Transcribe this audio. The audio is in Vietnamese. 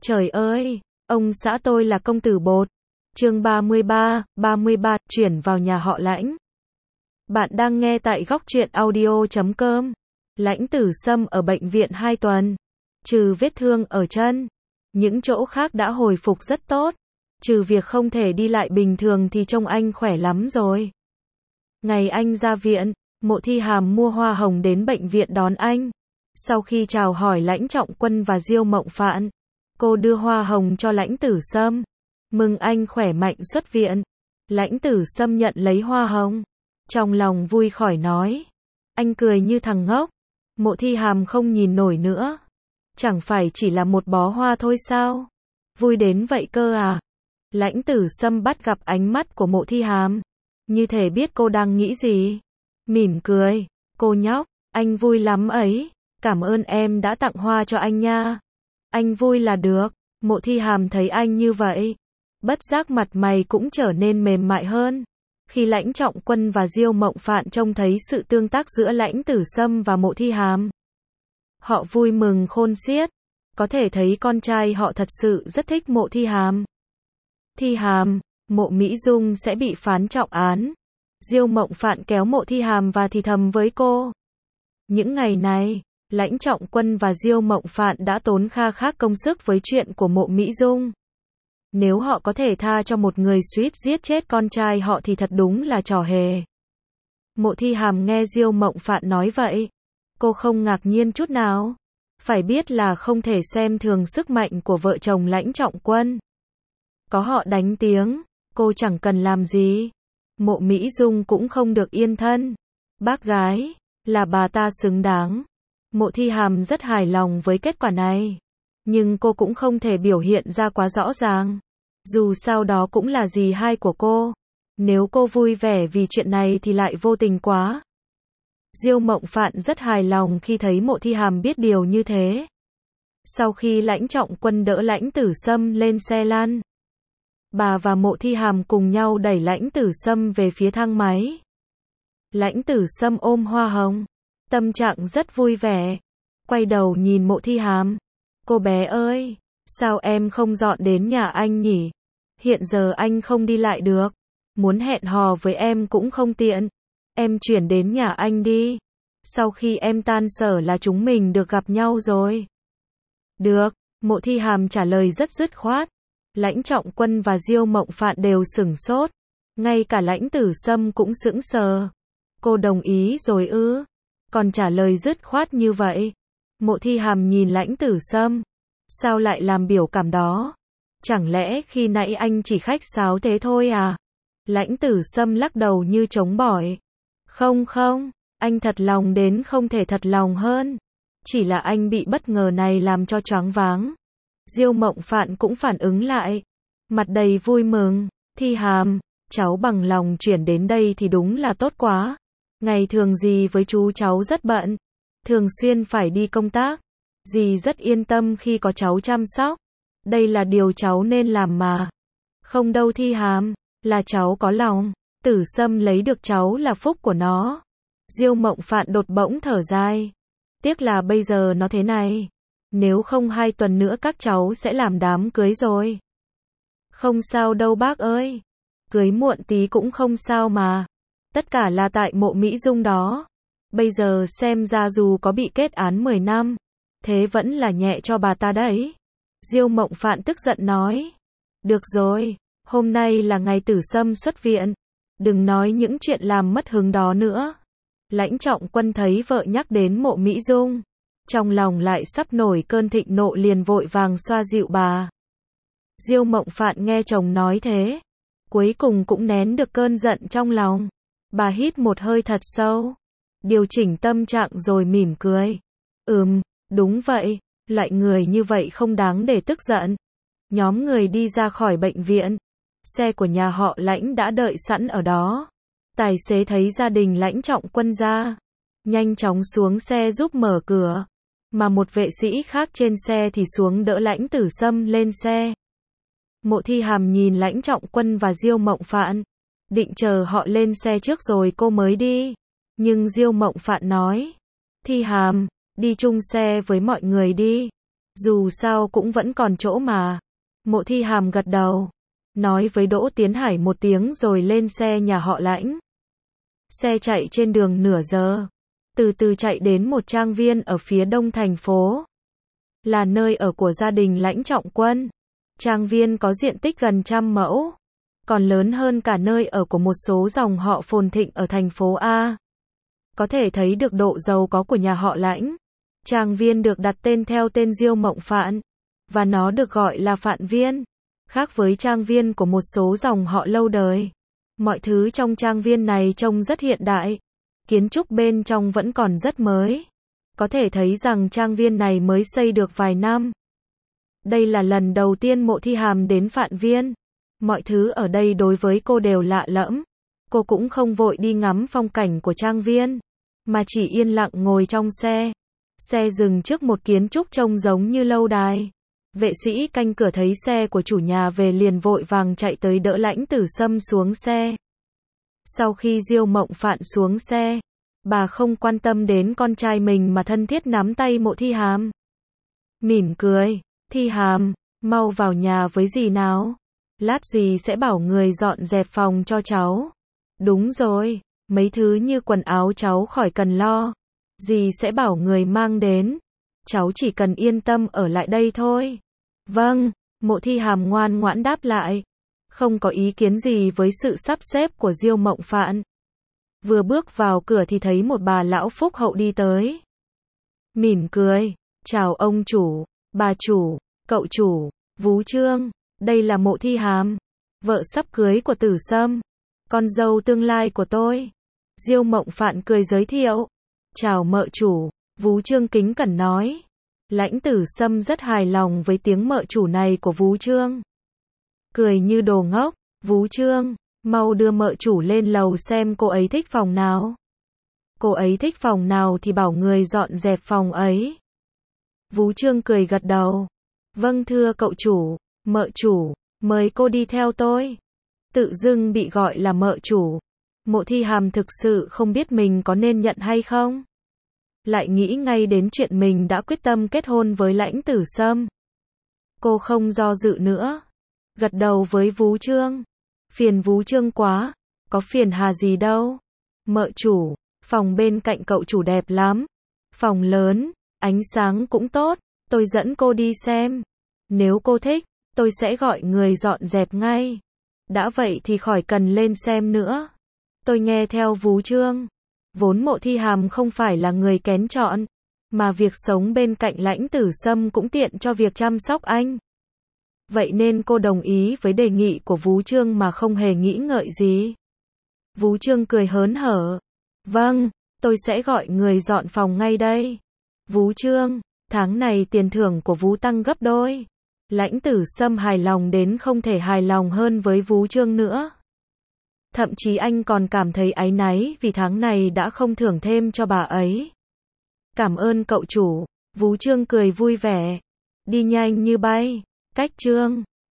Trời ơi, ông xã tôi là công tử bột. Chương 33, chuyển vào nhà họ Lãnh. Bạn đang nghe tại góc truyện audio.com. Lãnh Tử Sâm ở bệnh viện 2 tuần. Trừ vết thương ở chân, những chỗ khác đã hồi phục rất tốt. Trừ việc không thể đi lại bình thường thì trông anh khỏe lắm rồi. Ngày anh ra viện, Mộ Thi Hàm mua hoa hồng đến bệnh viện đón anh. Sau khi chào hỏi Lãnh Trọng Quân và Diêu Mộng Phạn, cô đưa hoa hồng cho Lãnh Tử Sâm, mừng anh khỏe mạnh xuất viện. Lãnh Tử Sâm nhận lấy hoa hồng, trong lòng vui khỏi nói. Anh cười như thằng ngốc. Mộ Thi Hàm không nhìn nổi nữa. Chẳng phải chỉ là một bó hoa thôi sao? Vui đến vậy cơ à? Lãnh Tử Sâm bắt gặp ánh mắt của Mộ Thi Hàm, như thể biết cô đang nghĩ gì. Mỉm cười, cô nhóc, anh vui lắm ấy. Cảm ơn em đã tặng hoa cho anh nha. Anh vui là được. Mộ Thi Hàm thấy anh như vậy, bất giác mặt mày cũng trở nên mềm mại hơn. Khi Lãnh Trọng Quân và Diêu Mộng Phạn trông thấy sự tương tác giữa Lãnh Tử Sâm và Mộ Thi Hàm, họ vui mừng khôn xiết. Có thể thấy con trai họ thật sự rất thích Mộ Thi Hàm. Thi Hàm, Mộ Mỹ Dung sẽ bị phán trọng án. Diêu Mộng Phạn kéo Mộ Thi Hàm và thì thầm với cô. Những ngày này, Lãnh Trọng Quân và Diêu Mộng Phạn đã tốn kha khá công sức với chuyện của Mộ Mỹ Dung. Nếu họ có thể tha cho một người suýt giết chết con trai họ thì thật đúng là trò hề. Mộ Thi Hàm nghe Diêu Mộng Phạn nói vậy, cô không ngạc nhiên chút nào. Phải biết là không thể xem thường sức mạnh của vợ chồng Lãnh Trọng Quân. Có họ đánh tiếng, cô chẳng cần làm gì. Mộ Mỹ Dung cũng không được yên thân. Bác gái, là bà ta xứng đáng. Mộ Thi Hàm rất hài lòng với kết quả này. Nhưng cô cũng không thể biểu hiện ra quá rõ ràng. Dù sao đó cũng là dì hai của cô. Nếu cô vui vẻ vì chuyện này thì lại vô tình quá. Diêu Mộng Phạn rất hài lòng khi thấy Mộ Thi Hàm biết điều như thế. Sau khi Lãnh Trọng Quân đỡ Lãnh Tử Sâm lên xe lăn, bà và Mộ Thi Hàm cùng nhau đẩy Lãnh Tử Sâm về phía thang máy. Lãnh Tử Sâm ôm hoa hồng, tâm trạng rất vui vẻ. Quay đầu nhìn Mộ Thi Hàm. Cô bé ơi, sao em không dọn đến nhà anh nhỉ? Hiện giờ anh không đi lại được. Muốn hẹn hò với em cũng không tiện. Em chuyển đến nhà anh đi. Sau khi em tan sở là chúng mình được gặp nhau rồi. Được, Mộ Thi Hàm trả lời rất dứt khoát. Lãnh Trọng Quân và Diêu Mộng Phạn đều sửng sốt. Ngay cả Lãnh Tử Sâm cũng sững sờ. Cô đồng ý rồi ư? Còn trả lời dứt khoát như vậy. Mộ Thi Hàm nhìn Lãnh Tử Sâm. Sao lại làm biểu cảm đó? Chẳng lẽ khi nãy anh chỉ khách sáo thế thôi à? Lãnh Tử Sâm lắc đầu như chống bỏi. Không, anh thật lòng đến không thể thật lòng hơn. Chỉ là anh bị bất ngờ này làm cho choáng váng. Diêu Mộng Phạn cũng phản ứng lại. Mặt đầy vui mừng. Thi Hàm, cháu bằng lòng chuyển đến đây thì đúng là tốt quá. Ngày thường dì với chú cháu rất bận. Thường xuyên phải đi công tác. Dì rất yên tâm khi có cháu chăm sóc. Đây là điều cháu nên làm mà. Không đâu Thi Hàm, là cháu có lòng. Tử Sâm lấy được cháu là phúc của nó. Diêu Mộng Phạn đột bỗng thở dài. Tiếc là bây giờ nó thế này. Nếu không 2 tuần nữa các cháu sẽ làm đám cưới rồi. Không sao đâu bác ơi. Cưới muộn tí cũng không sao mà. Tất cả là tại Mộ Mỹ Dung đó. Bây giờ xem ra dù có bị kết án 10 năm, thế vẫn là nhẹ cho bà ta đấy. Diêu Mộng Phạn tức giận nói. Được rồi, hôm nay là ngày Tử Sâm xuất viện. Đừng nói những chuyện làm mất hứng đó nữa. Lãnh Trọng Quân thấy vợ nhắc đến Mộ Mỹ Dung, trong lòng lại sắp nổi cơn thịnh nộ liền vội vàng xoa dịu bà. Diêu Mộng Phạn nghe chồng nói thế, cuối cùng cũng nén được cơn giận trong lòng. Bà hít một hơi thật sâu, điều chỉnh tâm trạng rồi mỉm cười. Đúng vậy, loại người như vậy không đáng để tức giận. Nhóm người đi ra khỏi bệnh viện. Xe của nhà họ Lãnh đã đợi sẵn ở đó. Tài xế thấy gia đình Lãnh Trọng Quân ra, nhanh chóng xuống xe giúp mở cửa. Mà một vệ sĩ khác trên xe thì xuống đỡ Lãnh Tử Sâm lên xe. Mộ Thi Hàm nhìn Lãnh Trọng Quân và Diêu Mộng Phạn, định chờ họ lên xe trước rồi cô mới đi. Nhưng Diêu Mộng Phạn nói, Thi Hàm, đi chung xe với mọi người đi. Dù sao cũng vẫn còn chỗ mà. Mộ Thi Hàm gật đầu, nói với Đỗ Tiến Hải một tiếng rồi lên xe nhà họ Lãnh. Xe chạy trên đường nửa giờ, từ từ chạy đến một trang viên ở phía đông thành phố. Là nơi ở của gia đình Lãnh Trọng Quân. Trang viên có diện tích gần 100 mẫu, còn lớn hơn cả nơi ở của một số dòng họ phồn thịnh ở thành phố A. Có thể thấy được độ giàu có của nhà họ Lãnh. Trang viên được đặt tên theo tên Diêu Mộng Phạn, và nó được gọi là Phạn Viên. Khác với trang viên của một số dòng họ lâu đời, mọi thứ trong trang viên này trông rất hiện đại. Kiến trúc bên trong vẫn còn rất mới. Có thể thấy rằng trang viên này mới xây được vài năm. Đây là lần đầu tiên Mộ Thi Hàm đến Phạn Viên. Mọi thứ ở đây đối với cô đều lạ lẫm. Cô cũng không vội đi ngắm phong cảnh của trang viên, mà chỉ yên lặng ngồi trong xe. Xe dừng trước một kiến trúc trông giống như lâu đài. Vệ sĩ canh cửa thấy xe của chủ nhà về liền vội vàng chạy tới đỡ Lãnh Tử Sâm xuống xe. Sau khi Diêu Mộng Phạn xuống xe, bà không quan tâm đến con trai mình mà thân thiết nắm tay Mộ Thi Hàm. Mỉm cười, Thi Hàm, mau vào nhà với dì nào. Lát dì sẽ bảo người dọn dẹp phòng cho cháu. Đúng rồi, mấy thứ như quần áo cháu khỏi cần lo. Dì sẽ bảo người mang đến. Cháu chỉ cần yên tâm ở lại đây thôi. Vâng, Mộ Thi Hàm ngoan ngoãn đáp lại. Không có ý kiến gì với sự sắp xếp của Diêu Mộng Phạn. Vừa bước vào cửa thì thấy một bà lão phúc hậu đi tới. Mỉm cười, chào ông chủ, bà chủ, cậu chủ, Vú Trương. Đây là Mộ Thi Hàm, vợ sắp cưới của Tử Sâm, con dâu tương lai của tôi. Diêu Mộng Phạn cười giới thiệu. Chào mợ chủ, Vú Trương kính cẩn nói. Lãnh Tử Sâm rất hài lòng với tiếng mợ chủ này của Vú Trương. Cười như đồ ngốc, Vú Trương, mau đưa mợ chủ lên lầu xem cô ấy thích phòng nào. Cô ấy thích phòng nào thì bảo người dọn dẹp phòng ấy. Vú Trương cười gật đầu. Vâng thưa cậu chủ, mợ chủ, mời cô đi theo tôi. Tự dưng bị gọi là mợ chủ. Mộ Thi Hàm thực sự không biết mình có nên nhận hay không. Lại nghĩ ngay đến chuyện mình đã quyết tâm kết hôn với Lãnh Tử Sâm. Cô không do dự nữa. Gật đầu với Vú Trương. Phiền Vú Trương quá. Có phiền hà gì đâu. Mợ chủ, phòng bên cạnh cậu chủ đẹp lắm. Phòng lớn, ánh sáng cũng tốt. Tôi dẫn cô đi xem. Nếu cô thích, tôi sẽ gọi người dọn dẹp ngay. Đã vậy thì khỏi cần lên xem nữa. Tôi nghe theo Vú Trương. Vốn Mộ Thi Hàm không phải là người kén chọn, mà việc sống bên cạnh Lãnh Tử Sâm cũng tiện cho việc chăm sóc anh. Vậy nên cô đồng ý với đề nghị của Vú Trương mà không hề nghĩ ngợi gì. Vú Trương cười hớn hở. Vâng, tôi sẽ gọi người dọn phòng ngay đây. Vú Trương, tháng này tiền thưởng của Vú tăng gấp đôi. Lãnh Tử Sâm hài lòng đến không thể hài lòng hơn với Vú Trương nữa. Thậm chí anh còn cảm thấy áy náy vì tháng này đã không thưởng thêm cho bà ấy. Cảm ơn cậu chủ, Vú Trương cười vui vẻ. Đi nhanh như bay, cách Trương.